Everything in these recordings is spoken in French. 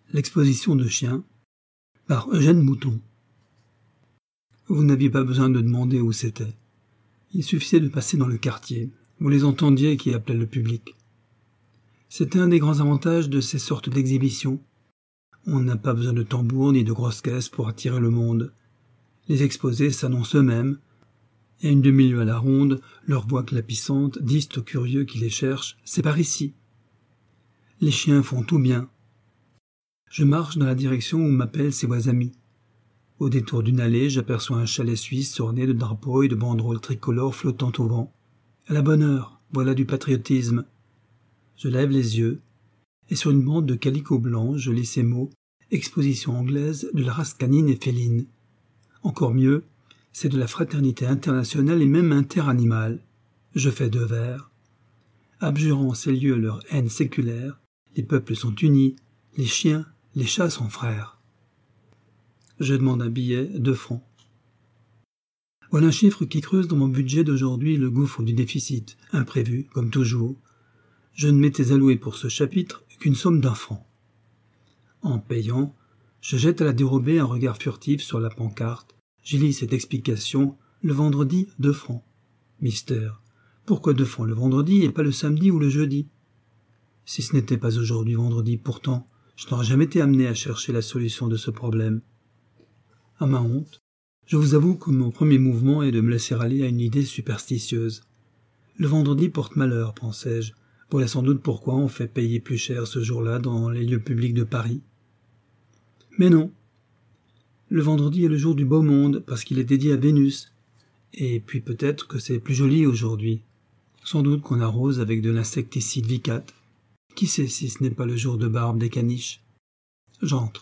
L'exposition de chiens par Eugène Mouton. Vous n'aviez pas besoin de demander où c'était. Il suffisait de passer dans le quartier. Vous les entendiez qui appelaient le public. C'était un des grands avantages de ces sortes d'exhibitions. On n'a pas besoin de tambours ni de grosses caisses pour attirer le monde. Les exposés s'annoncent eux-mêmes, et à une demi-lieue à la ronde, leur voix clapissante disent aux curieux qui les cherchent « C'est par ici ». Les chiens font tout bien. Je marche dans la direction où m'appellent ces voix amies. Au détour d'une allée, j'aperçois un chalet suisse orné de drapeaux et de banderoles tricolores flottant au vent. À la bonne heure, voilà du patriotisme. Je lève les yeux, et sur une bande de calicot blanc, je lis ces mots « Exposition anglaise de la race canine et féline ». Encore mieux, c'est de la fraternité internationale et même interanimale. Je fais 2 vers. Abjurant ces lieux leur haine séculaire, les peuples sont unis, les chiens, les chats sont frères. Je demande un billet, 2 francs. Voilà un chiffre qui creuse dans mon budget d'aujourd'hui le gouffre du déficit, imprévu, comme toujours. Je ne m'étais alloué pour ce chapitre qu'une somme d'1 franc. En payant, je jette à la dérobée un regard furtif sur la pancarte. J'y lis cette explication, le vendredi, 2 francs. Mystère. Pourquoi 2 francs le vendredi et pas le samedi ou le jeudi? Si ce n'était pas aujourd'hui vendredi, pourtant, je n'aurais jamais été amené à chercher la solution de ce problème. À ma honte, je vous avoue que mon premier mouvement est de me laisser aller à une idée superstitieuse. Le vendredi porte malheur, pensais-je. Voilà sans doute pourquoi on fait payer plus cher ce jour-là dans les lieux publics de Paris. Mais non. Le vendredi est le jour du beau monde parce qu'il est dédié à Vénus. Et puis peut-être que c'est plus joli aujourd'hui. Sans doute qu'on arrose avec de l'insecticide Vicat. Qui sait si ce n'est pas le jour de barbe des caniches? J'entre.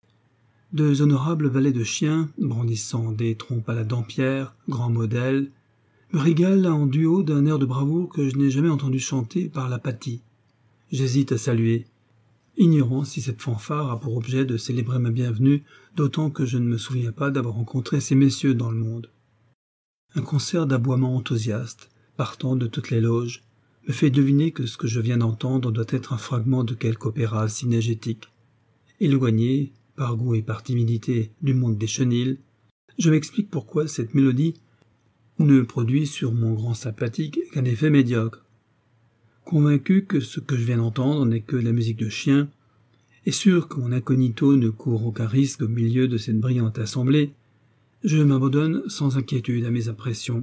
2 honorables valets de chiens, brandissant des trompes à la dampierre, grands modèles, me régalent en duo d'un air de bravoure que je n'ai jamais entendu chanter par l'apathie. J'hésite à saluer, ignorant si cette fanfare a pour objet de célébrer ma bienvenue, d'autant que je ne me souviens pas d'avoir rencontré ces messieurs dans le monde. Un concert d'aboiements enthousiastes, partant de toutes les loges, me fait deviner que ce que je viens d'entendre doit être un fragment de quelque opéra synégétique. Éloigné, par goût et par timidité, du monde des chenilles, je m'explique pourquoi cette mélodie ne produit sur mon grand sympathique qu'un effet médiocre. Convaincu que ce que je viens d'entendre n'est que la musique de chien, et sûr que mon incognito ne court aucun risque au milieu de cette brillante assemblée, je m'abandonne sans inquiétude à mes impressions.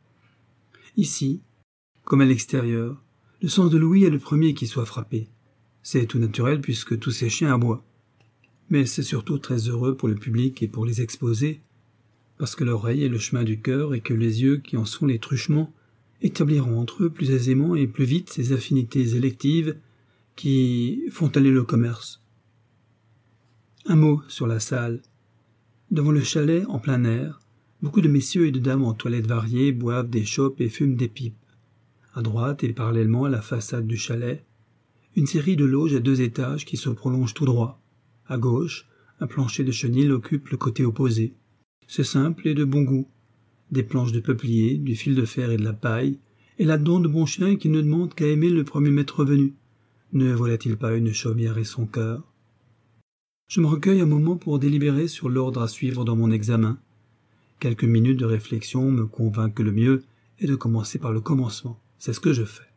Ici, comme à l'extérieur, le sens de l'ouïe est le premier qui soit frappé. C'est tout naturel puisque tous ces chiens aboient. Mais c'est surtout très heureux pour le public et pour les exposés, parce que l'oreille est le chemin du cœur et que les yeux qui en sont les truchements établiront entre eux plus aisément et plus vite ces affinités électives qui font aller le commerce. Un mot sur la salle. Devant le chalet, en plein air, beaucoup de messieurs et de dames en toilettes variées boivent des chopes et fument des pipes. À droite et parallèlement à la façade du chalet, une série de loges à 2 étages qui se prolongent tout droit. À gauche, un plancher de chenilles occupe le côté opposé. C'est simple et de bon goût. Des planches de peuplier, du fil de fer et de la paille, et là-dedans de bons chiens qui ne demandent qu'à aimer le premier maître venu. Ne voilà-t-il pas une chaumière et son cœur? Je me recueille un moment pour délibérer sur l'ordre à suivre dans mon examen. Quelques minutes de réflexion me convainquent que le mieux est de commencer par le commencement. C'est ce que je fais.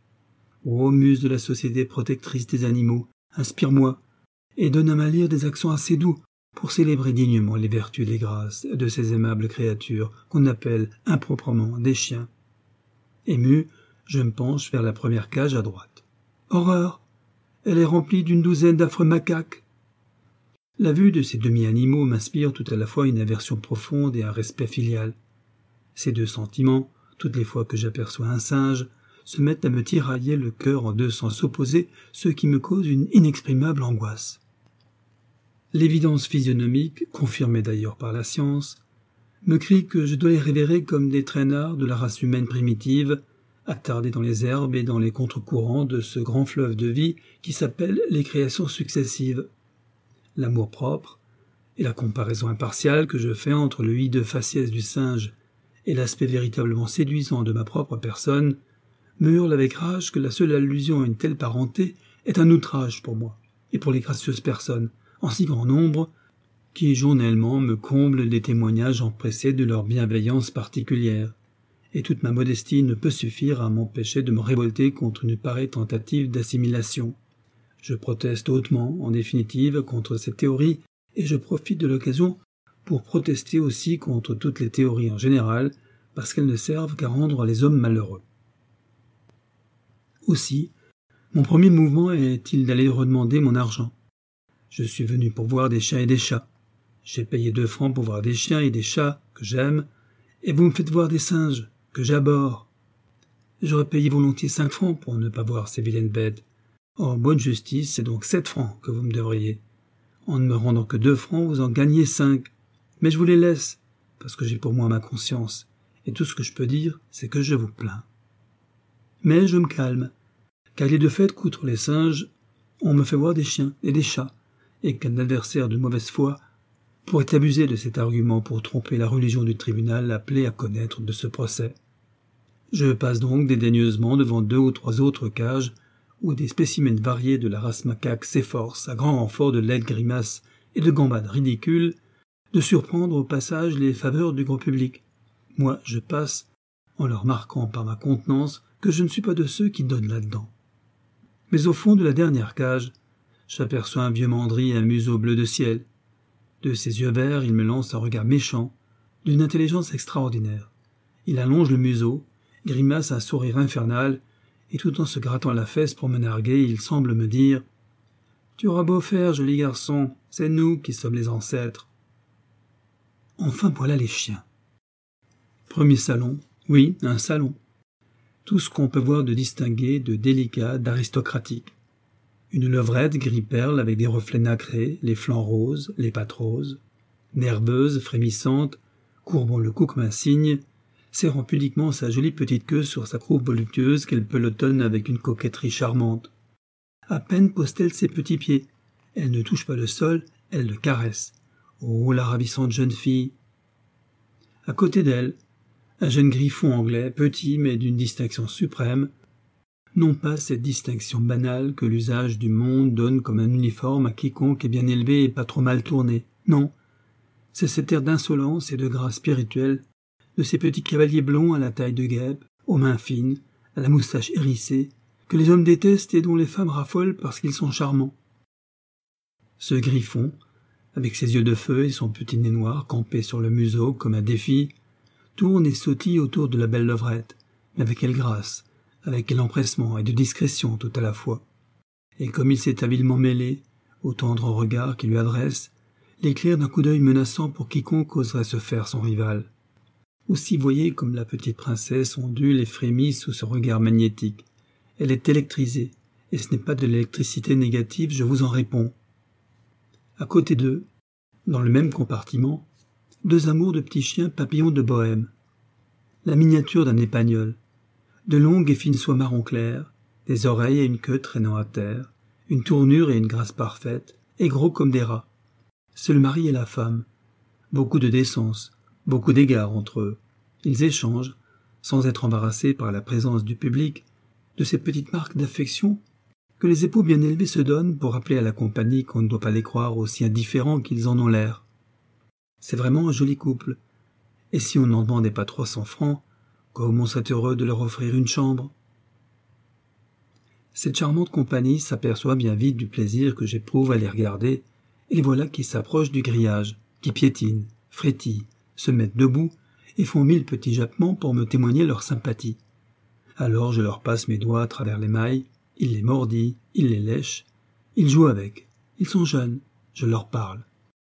Ô muse de la société protectrice des animaux, inspire-moi, et donne à ma lyre des accents assez doux pour célébrer dignement les vertus et les grâces de ces aimables créatures qu'on appelle improprement des chiens. Ému, je me penche vers la première cage à droite. Horreur! Elle est remplie d'une douzaine d'affreux macaques. La vue de ces demi-animaux m'inspire tout à la fois une aversion profonde et un respect filial. Ces 2 sentiments, toutes les fois que j'aperçois un singe, se mettent à me tirailler le cœur en 2 sens opposés, ce qui me cause une inexprimable angoisse. L'évidence physionomique, confirmée d'ailleurs par la science, me crie que je dois les révérer comme des traînards de la race humaine primitive, attardés dans les herbes et dans les contre-courants de ce grand fleuve de vie qui s'appelle les créations successives. L'amour-propre et la comparaison impartiale que je fais entre le hideux faciès du singe et l'aspect véritablement séduisant de ma propre personne me hurle avec rage que la seule allusion à une telle parenté est un outrage pour moi. et pour les gracieuses personnes, en si grand nombre, qui journellement me comblent des témoignages empressés de leur bienveillance particulière. Et toute ma modestie ne peut suffire à m'empêcher de me révolter contre une pareille tentative d'assimilation. Je proteste hautement, en définitive, contre cette théorie, et je profite de l'occasion pour protester aussi contre toutes les théories en général, parce qu'elles ne servent qu'à rendre les hommes malheureux. Aussi, mon premier mouvement est-il d'aller redemander mon argent. Je suis venu pour voir des chiens et des chats. J'ai payé 2 francs pour voir des chiens et des chats que j'aime, et vous me faites voir des singes que j'abhorre. J'aurais payé volontiers 5 francs pour ne pas voir ces vilaines bêtes. En bonne justice, c'est donc 7 francs que vous me devriez. En ne me rendant que 2 francs, vous en gagnez 5. Mais je vous les laisse, parce que j'ai pour moi ma conscience, et tout ce que je peux dire, c'est que je vous plains. Mais je me calme, car il est de fait qu'outre les singes, on me fait voir des chiens et des chats, et qu'un adversaire de mauvaise foi pourrait abuser de cet argument pour tromper la religion du tribunal appelé à connaître de ce procès. Je passe donc dédaigneusement devant 2 ou 3 autres cages où des spécimens variés de la race macaque s'efforcent, à grand renfort de laides grimaces et de gambades ridicules, de surprendre au passage les faveurs du grand public. Moi, je passe, en leur marquant par ma contenance que je ne suis pas de ceux qui donnent là-dedans. Mais au fond de la dernière cage, j'aperçois un vieux mandri à museau bleu de ciel. De ses yeux verts, il me lance un regard méchant, d'une intelligence extraordinaire. Il allonge le museau, grimace un sourire infernal, et tout en se grattant la fesse pour me narguer, il semble me dire « Tu auras beau faire, joli garçon, c'est nous qui sommes les ancêtres. » Enfin voilà les chiens. Premier salon, oui, un salon. Tout ce qu'on peut voir de distingué, de délicat, d'aristocratique. Une levrette gris-perle avec des reflets nacrés, les flancs roses, les pattes roses, nerveuse, frémissante, courbant le cou comme un cygne, serrant pudiquement sa jolie petite queue sur sa croupe voluptueuse qu'elle pelotonne avec une coquetterie charmante. À peine pose-t-elle ses petits pieds. Elle ne touche pas le sol, elle le caresse. Oh, la ravissante jeune fille! À côté d'elle, un jeune griffon anglais, petit mais d'une distinction suprême, non pas cette distinction banale que l'usage du monde donne comme un uniforme à quiconque est bien élevé et pas trop mal tourné. Non, c'est cet air d'insolence et de grâce spirituelle de ces petits cavaliers blonds à la taille de guêpe, aux mains fines, à la moustache hérissée, que les hommes détestent et dont les femmes raffolent parce qu'ils sont charmants. Ce griffon, avec ses yeux de feu et son petit nez noir campé sur le museau comme un défi, tourne et sautille autour de la belle levrette, mais avec quelle grâce, avec quel empressement et de discrétion tout à la fois. Et comme il s'est habilement mêlé, au tendre regard qu'il lui adresse, l'éclair d'un coup d'œil menaçant pour quiconque oserait se faire son rival. Aussi voyez comme la petite princesse ondule et frémit sous ce regard magnétique. Elle est électrisée, et ce n'est pas de l'électricité négative, je vous en réponds. À côté d'eux, dans le même compartiment, 2 amours de petits chiens papillons de Bohême. La miniature d'un épagnol, de longues et fines soies marron clair, des oreilles et une queue traînant à terre, une tournure et une grâce parfaite, et gros comme des rats. C'est le mari et la femme. Beaucoup de décence, beaucoup d'égards entre eux. Ils échangent, sans être embarrassés par la présence du public, de ces petites marques d'affection que les époux bien élevés se donnent pour rappeler à la compagnie qu'on ne doit pas les croire aussi indifférents qu'ils en ont l'air. C'est vraiment un joli couple, et si on n'en demandait pas 300 francs, comme on serait heureux de leur offrir une chambre. Cette charmante compagnie s'aperçoit bien vite du plaisir que j'éprouve à les regarder, et les voilà qui s'approchent du grillage, qui piétinent, frétillent, se mettent debout et font 1000 petits jappements pour me témoigner leur sympathie. Alors je leur passe mes doigts à travers les mailles, ils les mordillent, ils les lèchent, ils jouent avec, ils sont jeunes, je leur parle.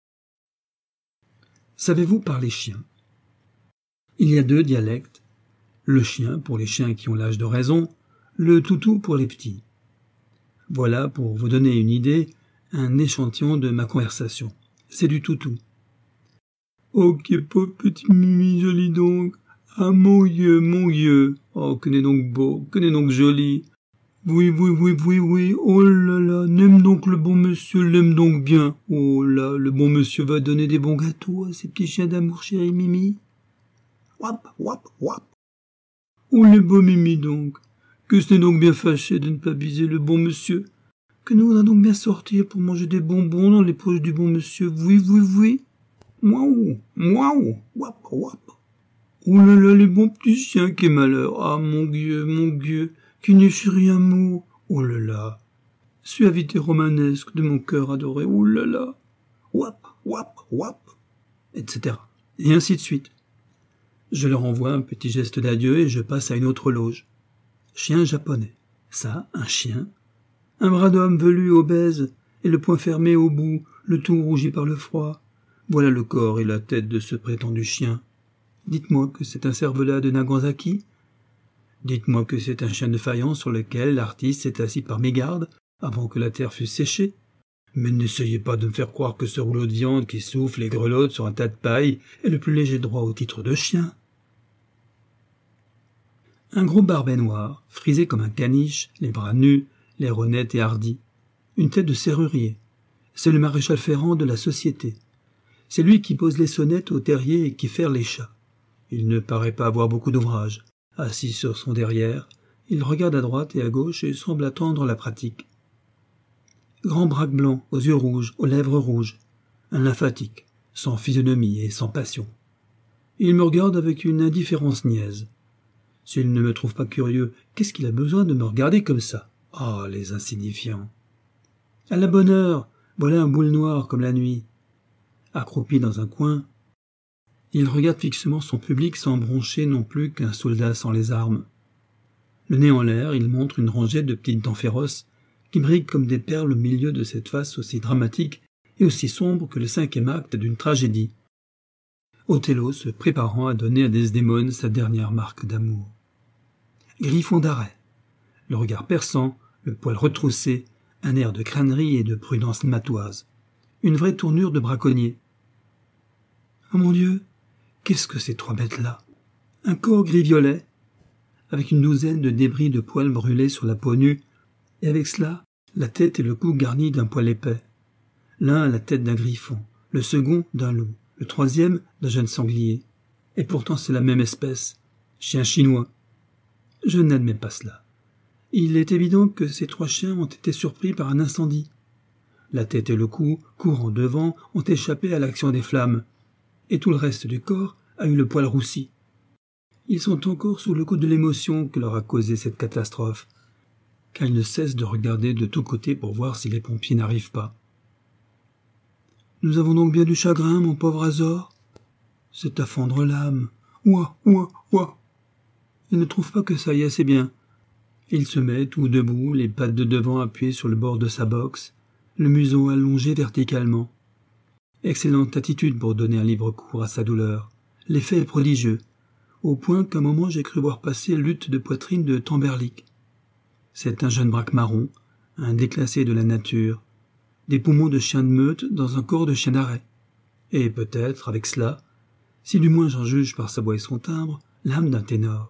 Savez-vous parler chien? Il y a 2 dialectes, le chien pour les chiens qui ont l'âge de raison, le toutou pour les petits. Voilà, pour vous donner une idée, un échantillon de ma conversation. C'est du toutou. « Oh, qui est pauvre petit Mimi joli donc. Ah, mon yeux. Oh, que n'est donc beau, que n'est donc joli. Oui, oh là là, n'aime donc le bon monsieur, l'aime donc bien. Oh là, le bon monsieur va donner des bons gâteaux à ses petits chiens d'amour, chérie Mimi. Wap. Oh, le beau Mimi donc. Que c'est donc bien fâché de ne pas biser le bon monsieur. Que nous allons donc bien sortir pour manger des bonbons dans les poches du bon monsieur. Oui, oui, oui. Miaou, miaou, wap, wap. Oh là là, le bon petit chien, quel malheur. Ah, mon Dieu, qui ne fut rien mot. Oh là là. Suavité romanesque de mon cœur adoré. Oh là là. Wap, wap, wap. Etc. Et ainsi de suite. Je leur envoie un petit geste d'adieu et je passe à une autre loge. Chien japonais. Ça, un chien. Un bras d'homme velu, obèse, et le poing fermé au bout, le tout rougi par le froid. Voilà le corps et la tête de ce prétendu chien. Dites-moi que c'est un cervelas de Nagasaki. Dites-moi que c'est un chien de faïence sur lequel l'artiste s'est assis par mégarde avant que la terre fût séchée. Mais n'essayez pas de me faire croire que ce rouleau de viande qui souffle et grelotte sur un tas de paille est le plus léger droit au titre de chien. Un gros barbet noir, frisé comme un caniche, les bras nus, l'air honnête et hardi. Une tête de serrurier. C'est le maréchal Ferrand de la société. C'est lui qui pose les sonnettes au terrier et qui ferre les chats. Il ne paraît pas avoir beaucoup d'ouvrage. Assis sur son derrière, il regarde à droite et à gauche et semble attendre la pratique. Grand braque blanc, aux yeux rouges, aux lèvres rouges. Un lymphatique, sans physionomie et sans passion. Il me regarde avec une indifférence niaise. S'il ne me trouve pas curieux, qu'est-ce qu'il a besoin de me regarder comme ça? Ah, les insignifiants. À la bonne heure, voilà un boule noir comme la nuit. Accroupi dans un coin, il regarde fixement son public sans broncher non plus qu'un soldat sans les armes. Le nez en l'air, il montre une rangée de petites dents féroces qui brillent comme des perles au milieu de cette face aussi dramatique et aussi sombre que le 5e acte d'une tragédie. Othello se préparant à donner à Desdémone sa dernière marque d'amour. Griffon d'arrêt, le regard perçant, le poil retroussé, un air de crânerie et de prudence matoise. Une vraie tournure de braconnier. Oh mon Dieu, qu'est-ce que ces 3 bêtes-là? Un corps gris-violet, avec une douzaine de débris de poils brûlés sur la peau nue, et avec cela, la tête et le cou garnis d'un poil épais. L'un a la tête d'un griffon, le second d'un loup, le 3e d'un jeune sanglier. Et pourtant c'est la même espèce, chien chinois. Je n'admets pas cela. Il est évident que ces 3 chiens ont été surpris par un incendie. La tête et le cou, courant devant, ont échappé à l'action des flammes, et tout le reste du corps a eu le poil roussi. Ils sont encore sous le coup de l'émotion que leur a causé cette catastrophe, car ils ne cessent de regarder de tous côtés pour voir si les pompiers n'arrivent pas. Nous avons donc bien du chagrin, mon pauvre Azor. C'est à fendre l'âme. Ouah, ouah, ouah. Il ne trouve pas que ça y est, c'est bien. Il se met tout debout, les pattes de devant appuyées sur le bord de sa boxe, le museau allongé verticalement. Excellente attitude pour donner un libre cours à sa douleur. L'effet est prodigieux, au point qu'à un moment j'ai cru voir passer lutte de poitrine de Tamberlik. C'est un jeune braque marron, un déclassé de la nature, des poumons de chien de meute dans un corps de chien d'arrêt. Et peut-être, avec cela, si du moins j'en juge par sa voix et son timbre, l'âme d'un ténor.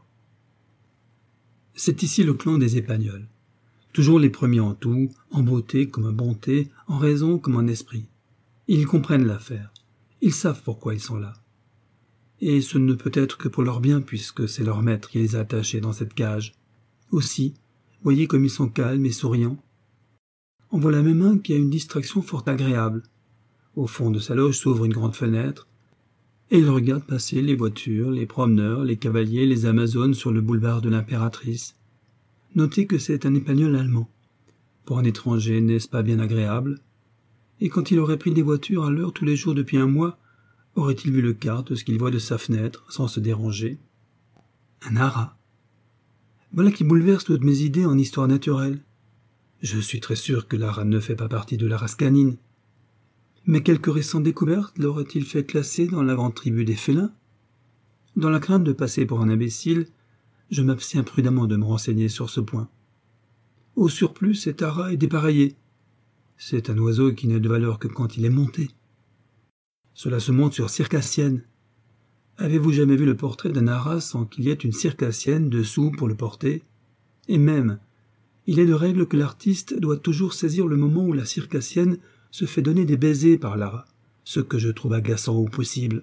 C'est ici le clan des Épagnols. Toujours les premiers en tout, en beauté comme en bonté, en raison comme en esprit. Ils comprennent l'affaire. Ils savent pourquoi ils sont là. Et ce ne peut être que pour leur bien, puisque c'est leur maître qui les a attachés dans cette cage. Aussi, voyez comme ils sont calmes et souriants. En voilà même un qui a une distraction fort agréable. Au fond de sa loge s'ouvre une grande fenêtre, et il regarde passer les voitures, les promeneurs, les cavaliers, les amazones sur le boulevard de l'Impératrice. Notez que c'est un Espagnol allemand. Pour un étranger, n'est-ce pas bien agréable? Et quand il aurait pris des voitures à l'heure tous les jours depuis un mois, aurait-il vu le quart de ce qu'il voit de sa fenêtre, sans se déranger? Un ara. Voilà qui bouleverse toutes mes idées en histoire naturelle. Je suis très sûr que l'ara ne fait pas partie de la race canine. Mais quelques récentes découvertes l'auraient-il fait classer dans la grande tribu des félins? Dans la crainte de passer pour un imbécile, je m'abstiens prudemment de me renseigner sur ce point. Au surplus, cet ara est dépareillé. C'est un oiseau qui n'a de valeur que quand il est monté. Cela se monte sur circassienne. Avez-vous jamais vu le portrait d'un ara sans qu'il y ait une circassienne dessous pour le porter? Et même, il est de règle que l'artiste doit toujours saisir le moment où la circassienne se fait donner des baisers par l'ara, ce que je trouve agaçant au possible.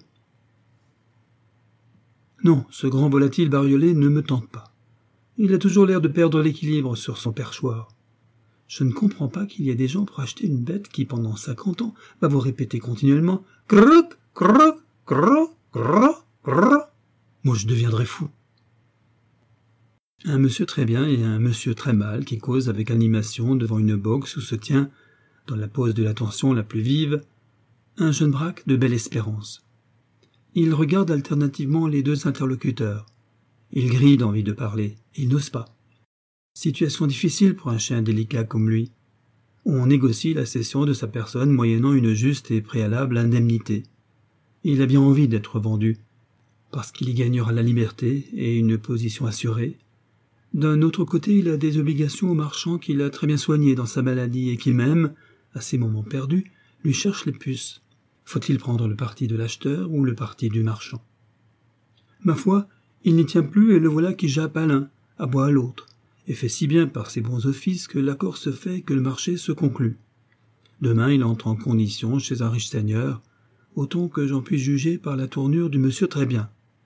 Non, ce grand volatile bariolé ne me tente pas. Il a toujours l'air de perdre l'équilibre sur son perchoir. Je ne comprends pas qu'il y ait des gens pour acheter une bête qui, pendant 50 ans, va vous répéter continuellement « croc, croc, croc, croc, croc ». Moi, je deviendrais fou. Un monsieur très bien et un monsieur très mal qui causent avec animation devant une boxe où se tient, dans la pose de l'attention la plus vive, un jeune braque de belle espérance. Il regarde alternativement les deux interlocuteurs. Il grille d'envie de parler. Il n'ose pas. Situation difficile pour un chien délicat comme lui. On négocie la cession de sa personne moyennant une juste et préalable indemnité. Il a bien envie d'être vendu, parce qu'il y gagnera la liberté et une position assurée. D'un autre côté, il a des obligations au marchand qu'il a très bien soigné dans sa maladie et qui même, à ses moments perdus, lui cherche les puces. Faut-il prendre le parti de l'acheteur ou le parti du marchand? Ma foi, il n'y tient plus et le voilà qui jappe à l'un, aboie à l'autre, et fait si bien par ses bons offices que l'accord se fait que le marché se conclut. Demain, il entre en condition chez un riche seigneur, autant que j'en puis juger par la tournure du monsieur très bien.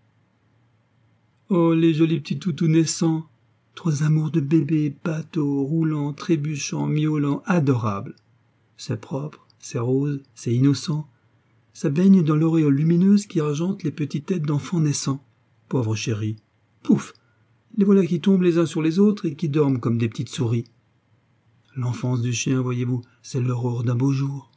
Oh, les jolis petits toutous naissants! 3 amours de bébés, bateaux, roulants, trébuchants, miaulants, adorables. C'est propre, c'est rose, c'est innocent. Ça baigne dans l'auréole lumineuse qui argente les petites têtes d'enfants naissants. Pauvres chéris. Pouf! Les voilà qui tombent les uns sur les autres et qui dorment comme des petites souris. L'enfance du chien, voyez-vous, c'est l'aurore d'un beau jour.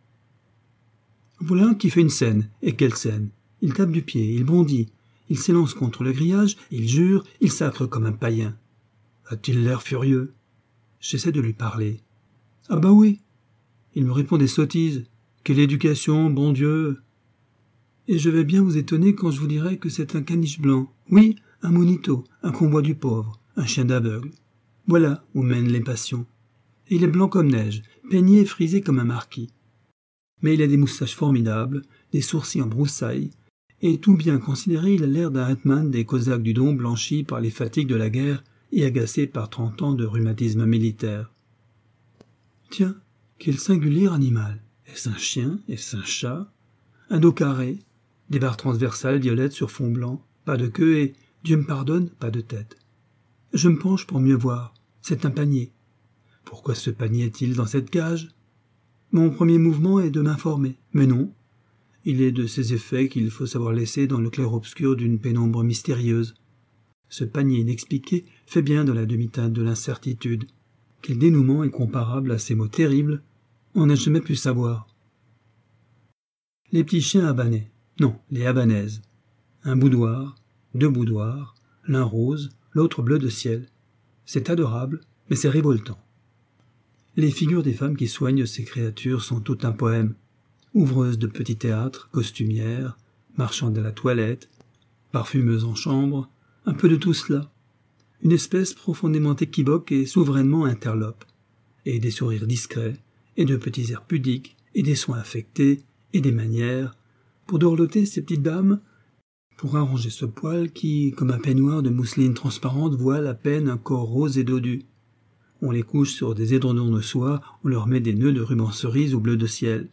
Voilà un qui fait une scène. Et quelle scène! Il tape du pied, il bondit, il s'élance contre le grillage, il jure, il sacre comme un païen. A-t-il l'air furieux? J'essaie de lui parler. Ah bah oui! Il me répond des sottises. Quelle éducation, bon Dieu! Et je vais bien vous étonner quand je vous dirai que c'est un caniche blanc. Oui, un monito, un convoi du pauvre, un chien d'aveugle. Voilà où mènent les passions. Et il est blanc comme neige, peigné et frisé comme un marquis. Mais il a des moustaches formidables, des sourcils en broussailles, et tout bien considéré, il a l'air d'un hetman des Cosaques du Don blanchi par les fatigues de la guerre et agacé par 30 ans de rhumatisme militaire. Tiens, quel singulier animal! Est-ce un chien? Est-ce un chat? Un dos carré, des barres transversales violettes sur fond blanc, pas de queue et, Dieu me pardonne, pas de tête. Je me penche pour mieux voir. C'est un panier. Pourquoi ce panier est-il dans cette cage? Mon premier mouvement est de m'informer, mais non. Il est de ces effets qu'il faut savoir laisser dans le clair-obscur d'une pénombre mystérieuse. Ce panier inexpliqué fait bien de la demi-teinte de l'incertitude. Quel dénouement est comparable à ces mots terribles? On n'a jamais pu savoir. Les petits chiens habanais. Non, les habanaises. Un boudoir, 2 boudoirs, l'un rose, l'autre bleu de ciel. C'est adorable, mais c'est révoltant. Les figures des femmes qui soignent ces créatures sont tout un poème. Ouvreuses de petits théâtres, costumières, marchandes à la toilette, parfumeuses en chambre, un peu de tout cela. Une espèce profondément équivoque et souverainement interlope. Et des sourires discrets, et de petits airs pudiques, et des soins affectés, et des manières, pour dorloter ces petites dames, pour arranger ce poil qui, comme un peignoir de mousseline transparente, voile à peine un corps rose et dodu. On les couche sur des édredons de soie, on leur met des nœuds de ruban cerise ou bleu de ciel.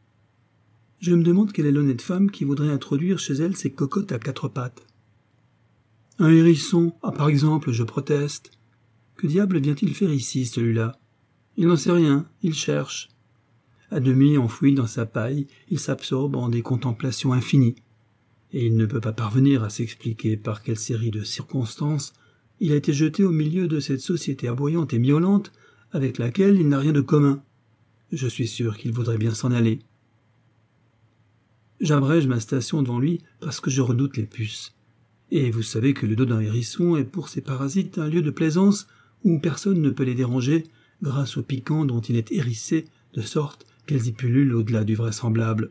Je me demande quelle est l'honnête femme qui voudrait introduire chez elle ces cocottes à 4 pattes. Un hérisson, par exemple, je proteste. Que diable vient-il faire ici, celui-là? Il n'en sait rien, il cherche. À demi enfoui dans sa paille, il s'absorbe en des contemplations infinies. Et il ne peut pas parvenir à s'expliquer par quelle série de circonstances il a été jeté au milieu de cette société aboyante et miaulante avec laquelle il n'a rien de commun. Je suis sûr qu'il voudrait bien s'en aller. J'abrège ma station devant lui parce que je redoute les puces. Et vous savez que le dos d'un hérisson est pour ces parasites un lieu de plaisance où personne ne peut les déranger grâce au piquant dont il est hérissé de sorte qu'elles y pullulent au-delà du vraisemblable.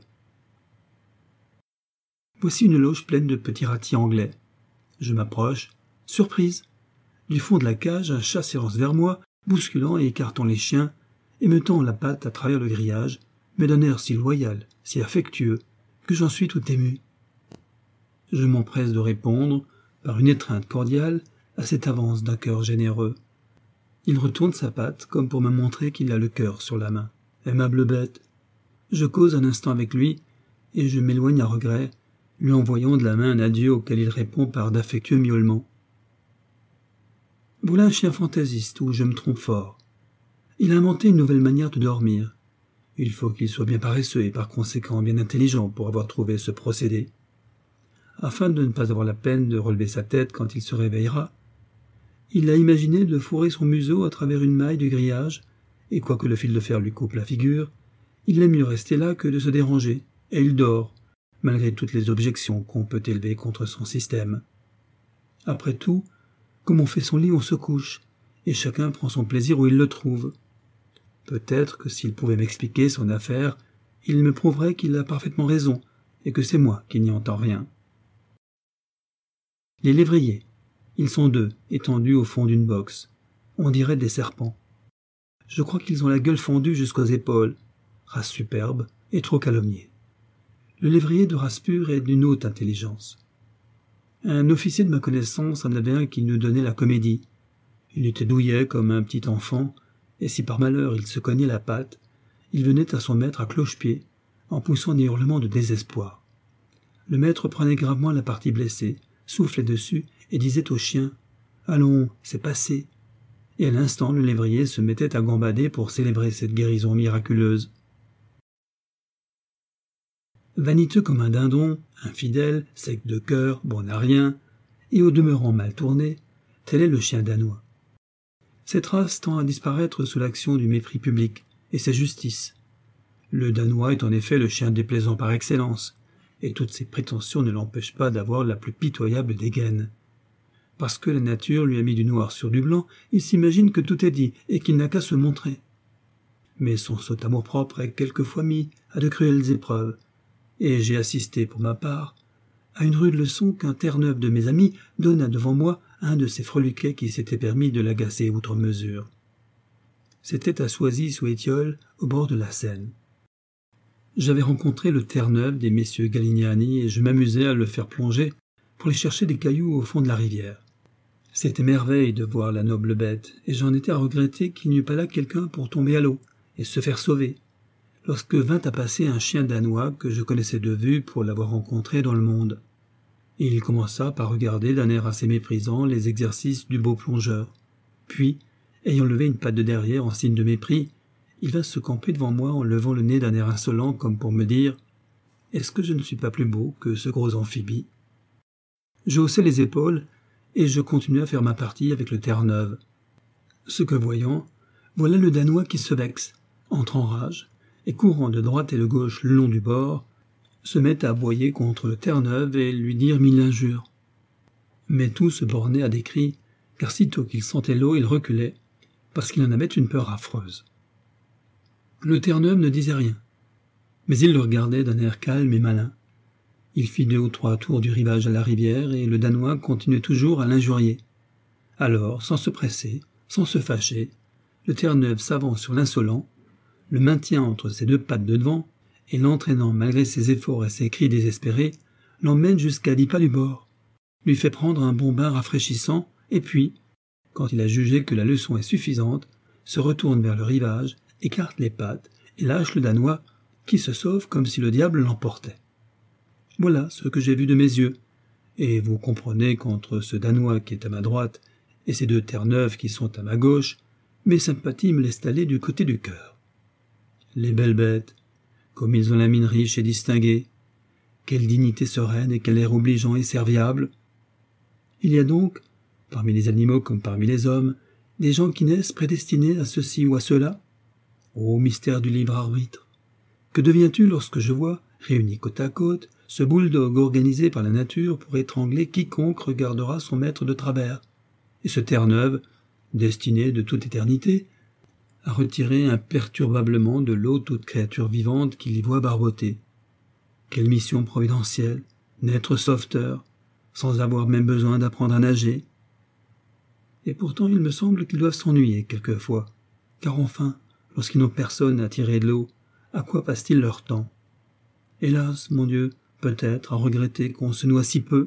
Voici une loge pleine de petits ratis anglais. Je m'approche. Surprise! Du fond de la cage, un chat s'élance vers moi, bousculant et écartant les chiens, et me tend la patte à travers le grillage, mais d'un air si loyal, si affectueux, que j'en suis tout ému. Je m'empresse de répondre, par une étreinte cordiale, à cette avance d'un cœur généreux. Il retourne sa patte comme pour me montrer qu'il a le cœur sur la main. Aimable bête! Je cause un instant avec lui, et je m'éloigne à regret, lui envoyant de la main un adieu auquel il répond par d'affectueux miaulements. Voilà un chien fantaisiste où je me trompe fort. il a inventé une nouvelle manière de dormir. Il faut qu'il soit bien paresseux et par conséquent bien intelligent pour avoir trouvé ce procédé. Afin de ne pas avoir la peine de relever sa tête quand il se réveillera, il a imaginé de fourrer son museau à travers une maille du grillage, et quoique le fil de fer lui coupe la figure, il aime mieux rester là que de se déranger, et il dort, malgré toutes les objections qu'on peut élever contre son système. Après tout, comme on fait son lit, on se couche, et chacun prend son plaisir où il le trouve. Peut-être que s'il pouvait m'expliquer son affaire, il me prouverait qu'il a parfaitement raison, et que c'est moi qui n'y entends rien. Les lévriers. Ils sont 2, étendus au fond d'une box. On dirait des serpents. Je crois qu'ils ont la gueule fendue jusqu'aux épaules. Race superbe et trop calomniée. Le lévrier de race pure est d'une haute intelligence. Un officier de ma connaissance en avait un qui nous donnait la comédie. Il était douillet comme un petit enfant, et si par malheur il se cognait la patte, il venait à son maître à cloche-pied, en poussant des hurlements de désespoir. Le maître prenait gravement la partie blessée, soufflait dessus et disait au chien « Allons, c'est passé !» Et à l'instant, le lévrier se mettait à gambader pour célébrer cette guérison miraculeuse. Vaniteux comme un dindon, infidèle, sec de cœur, bon à rien, et au demeurant mal tourné, tel est le chien danois. Cette race tend à disparaître sous l'action du mépris public, et c'est justice. Le danois est en effet le chien déplaisant par excellence, et toutes ses prétentions ne l'empêchent pas d'avoir la plus pitoyable dégaine. Parce que la nature lui a mis du noir sur du blanc, il s'imagine que tout est dit et qu'il n'a qu'à se montrer. Mais son sot amour-propre est quelquefois mis à de cruelles épreuves, et j'ai assisté, pour ma part, à une rude leçon qu'un Terre-Neuve de mes amis donna devant moi à un de ces freluquets qui s'était permis de l'agacer outre mesure. C'était à Soisy-sous-Étiole, au bord de la Seine. J'avais rencontré le Terre-Neuve des messieurs Galignani et je m'amusais à le faire plonger pour aller chercher des cailloux au fond de la rivière. C'était merveille de voir la noble bête, et j'en étais à regretter qu'il n'y eût pas là quelqu'un pour tomber à l'eau et se faire sauver, lorsque vint à passer un chien danois que je connaissais de vue pour l'avoir rencontré dans le monde. Et il commença par regarder d'un air assez méprisant les exercices du beau plongeur. Puis, ayant levé une patte de derrière en signe de mépris, il vint se camper devant moi en levant le nez d'un air insolent comme pour me dire « Est-ce que je ne suis pas plus beau que ce gros amphibie ?» Je haussai les épaules et je continuai à faire ma partie avec le Terre-Neuve. Ce que voyant, voilà le Danois qui se vexe, entre en rage, et courant de droite et de gauche le long du bord, se met à aboyer contre le Terre-Neuve et lui dire 1000 injures. Mais tout se bornait à des cris, car sitôt qu'il sentait l'eau, il reculait, parce qu'il en avait une peur affreuse. Le Terre-Neuve ne disait rien, mais il le regardait d'un air calme et malin. Il fit 2 ou 3 tours du rivage à la rivière, et le Danois continuait toujours à l'injurier. Alors, sans se presser, sans se fâcher, le Terre-Neuve s'avance sur l'insolent, le maintient entre ses 2 pattes de devant, et l'entraînant malgré ses efforts et ses cris désespérés, l'emmène jusqu'à 10 pas du bord, lui fait prendre un bon bain rafraîchissant, et puis, quand il a jugé que la leçon est suffisante, se retourne vers le rivage, écarte les pattes, et lâche le Danois, qui se sauve comme si le diable l'emportait. Voilà ce que j'ai vu de mes yeux, et vous comprenez qu'entre ce Danois qui est à ma droite et ces 2 Terre-Neuve qui sont à ma gauche, mes sympathies me laissent aller du côté du cœur. Les belles bêtes, comme ils ont la mine riche et distinguée, quelle dignité sereine et quel air obligeant et serviable. Il y a donc, parmi les animaux comme parmi les hommes, des gens qui naissent prédestinés à ceci ou à cela. Ô mystère du libre arbitre! Que deviens-tu lorsque je vois, réunis côte à côte, ce bulldog organisé par la nature pour étrangler quiconque regardera son maître de travers, et ce Terre-Neuve, destiné de toute éternité, à retirer imperturbablement de l'eau toute créature vivante qu'il y voit barboter. Quelle mission providentielle, naître sauveteur, sans avoir même besoin d'apprendre à nager. Et pourtant il me semble qu'ils doivent s'ennuyer quelquefois, car enfin, lorsqu'ils n'ont personne à tirer de l'eau, à quoi passe-t-il leur temps? Hélas, mon Dieu, peut-être à regretter qu'on se noie si peu.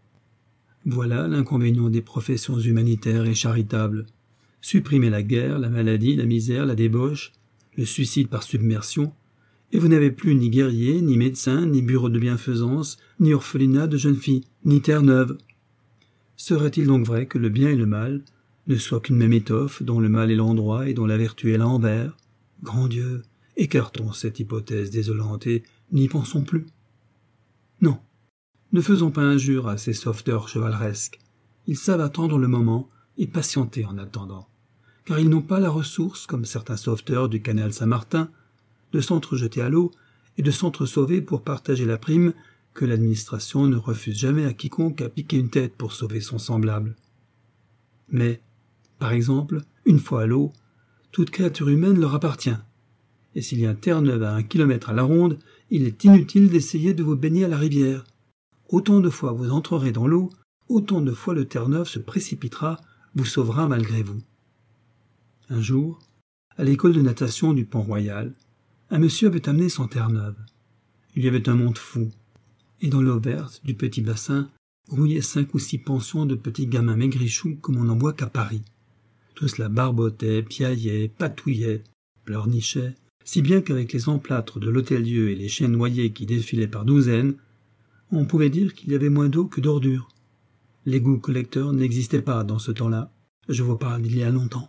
Voilà l'inconvénient des professions humanitaires et charitables. Supprimez la guerre, la maladie, la misère, la débauche, le suicide par submersion, et vous n'avez plus ni guerriers, ni médecins, ni bureau de bienfaisance, ni orphelinat de jeunes filles, ni Terre-Neuve. Serait-il donc vrai que le bien et le mal, ne soit qu'une même étoffe, dont le mal est l'endroit et dont la vertu est l'envers. Grand Dieu, écartons cette hypothèse désolante et n'y pensons plus. Non, ne faisons pas injure à ces sauveteurs chevaleresques. Ils savent attendre le moment et patienter en attendant, car ils n'ont pas la ressource, comme certains sauveteurs du canal Saint-Martin, de s'entrejeter à l'eau et de s'entre-sauver pour partager la prime que l'administration ne refuse jamais à quiconque a piqué une tête pour sauver son semblable. Mais, par exemple, une fois à l'eau, toute créature humaine leur appartient. Et s'il y a Terre-Neuve à 1 kilomètre à la ronde, il est inutile d'essayer de vous baigner à la rivière. Autant de fois vous entrerez dans l'eau, autant de fois le Terre-Neuve se précipitera, vous sauvera malgré vous. Un jour, à l'école de natation du Pont-Royal, un monsieur avait amené son Terre-Neuve. Il y avait un monde fou, et dans l'eau verte du petit bassin grouillaient 5 ou 6 pensions de petits gamins maigrichous comme on n'en voit qu'à Paris. Tout cela barbotait, piaillait, patouillait, pleurnichait, si bien qu'avec les emplâtres de l'Hôtel-Dieu et les chiens noyés qui défilaient par douzaines, on pouvait dire qu'il y avait moins d'eau que d'ordures. L'égout collecteur n'existait pas dans ce temps-là, je vous parle d'il y a longtemps.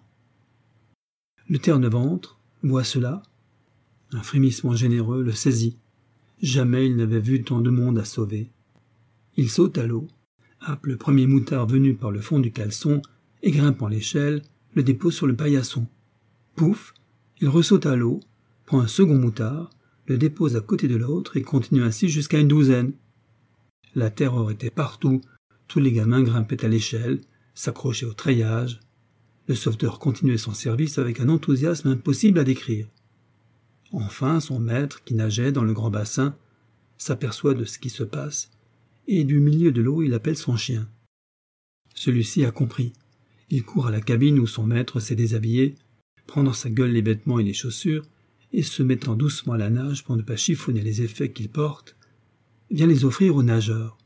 Le Terre-Neuve entre, voit cela, un frémissement généreux le saisit. Jamais il n'avait vu tant de monde à sauver. Il saute à l'eau, happe le premier moutard venu par le fond du caleçon et grimpant l'échelle, le dépose sur le paillasson. Pouf, il ressaute à l'eau, prend un second moutard, le dépose à côté de l'autre et continue ainsi jusqu'à une douzaine. La terreur était partout, tous les gamins grimpaient à l'échelle, s'accrochaient au treillage. Le sauveteur continuait son service avec un enthousiasme impossible à décrire. Enfin, son maître, qui nageait dans le grand bassin, s'aperçoit de ce qui se passe, et du milieu de l'eau il appelle son chien. Celui-ci a compris. Il court à la cabine où son maître s'est déshabillé, prend dans sa gueule les vêtements et les chaussures, et se mettant doucement à la nage pour ne pas chiffonner les effets qu'il porte, vient les offrir aux nageurs.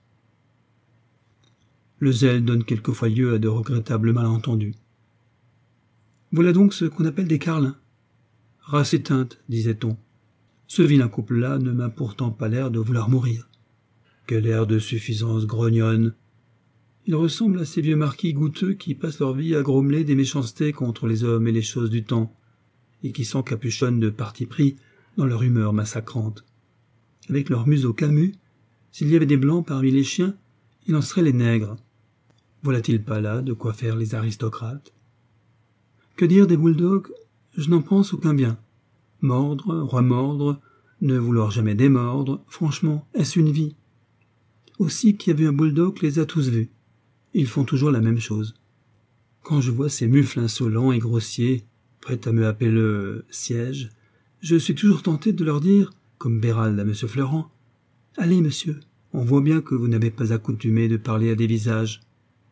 Le zèle donne quelquefois lieu à de regrettables malentendus. Voilà donc ce qu'on appelle des carlins. Race éteinte, disait-on. Ce vilain couple-là ne m'a pourtant pas l'air de vouloir mourir. Quel air de suffisance grognonne. Il ressemble à ces vieux marquis goutteux qui passent leur vie à grommeler des méchancetés contre les hommes et les choses du temps, et qui s'encapuchonnent de parti pris dans leur humeur massacrante. Avec leur museau camus, s'il y avait des blancs parmi les chiens, il en serait les nègres. Voilà-t-il pas là de quoi faire les aristocrates? Que dire des bulldogs? Je n'en pense aucun bien. Mordre, remordre, ne vouloir jamais démordre, franchement, est-ce une vie? Aussi, qui a vu un bulldog les a tous vus. Ils font toujours la même chose. Quand je vois ces mufles insolents et grossiers, prêts à me happer le siège, je suis toujours tenté de leur dire, comme Bérald à M. Fleurant, « Allez, monsieur, on voit bien que vous n'avez pas accoutumé de parler à des visages. »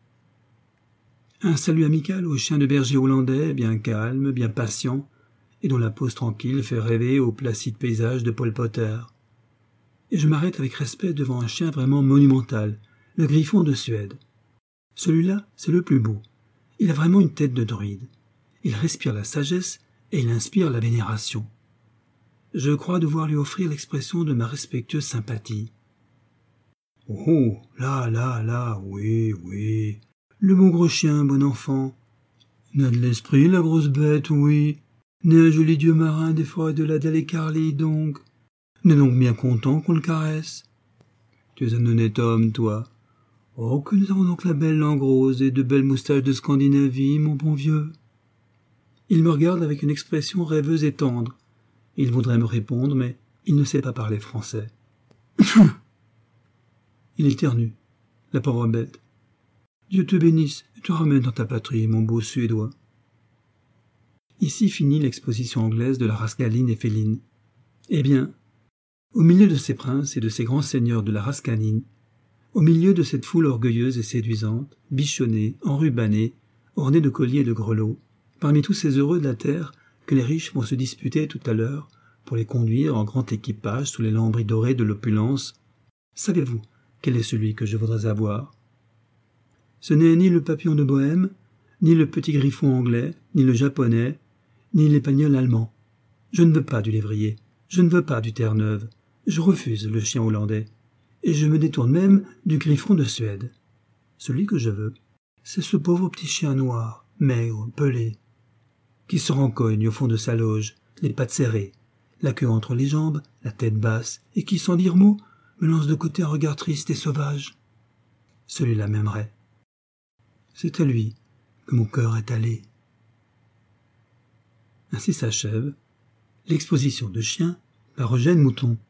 Un salut amical au chien de berger hollandais, bien calme, bien patient, et dont la pose tranquille fait rêver au placide paysage de Paul Potter. Et je m'arrête avec respect devant un chien vraiment monumental, le griffon de Suède. Celui-là, c'est le plus beau. Il a vraiment une tête de druide. Il respire la sagesse et il inspire la vénération. Je crois devoir lui offrir l'expression de ma respectueuse sympathie. « Oh, là, oui, oui. Le bon gros chien, bon enfant. N'a de l'esprit, la grosse bête, oui. N'est un joli dieu marin des forêts de la Dalecarlie, donc. N'est donc bien content qu'on le caresse. Tu es un honnête homme, toi. Oh, que nous avons donc la belle langue rose et de belles moustaches de Scandinavie, mon bon vieux. » Il me regarde avec une expression rêveuse et tendre. Il voudrait me répondre, mais il ne sait pas parler français. Il éternue, la pauvre bête. Dieu te bénisse et te ramène dans ta patrie, mon beau Suédois. Ici finit l'exposition anglaise de la race canine et féline. Eh bien, au milieu de ces princes et de ces grands seigneurs de la race canine, au milieu de cette foule orgueilleuse et séduisante, bichonnée, enrubannée, ornée de colliers et de grelots, parmi tous ces heureux de la terre que les riches vont se disputer tout à l'heure pour les conduire en grand équipage sous les lambris dorés de l'opulence, savez-vous quel est celui que je voudrais avoir? Ce n'est ni le papillon de Bohême, ni le petit griffon anglais, ni le japonais, ni l'épagnol allemand. Je ne veux pas du lévrier, je ne veux pas du Terre-Neuve, je refuse le chien hollandais, et je me détourne même du griffon de Suède. Celui que je veux, c'est ce pauvre petit chien noir, maigre, pelé, qui se rencogne au fond de sa loge, les pattes serrées, la queue entre les jambes, la tête basse, et qui, sans dire mot, me lance de côté un regard triste et sauvage. Celui-là m'aimerait. C'est à lui que mon cœur est allé. Ainsi s'achève l'exposition de Chien par Eugène Mouton.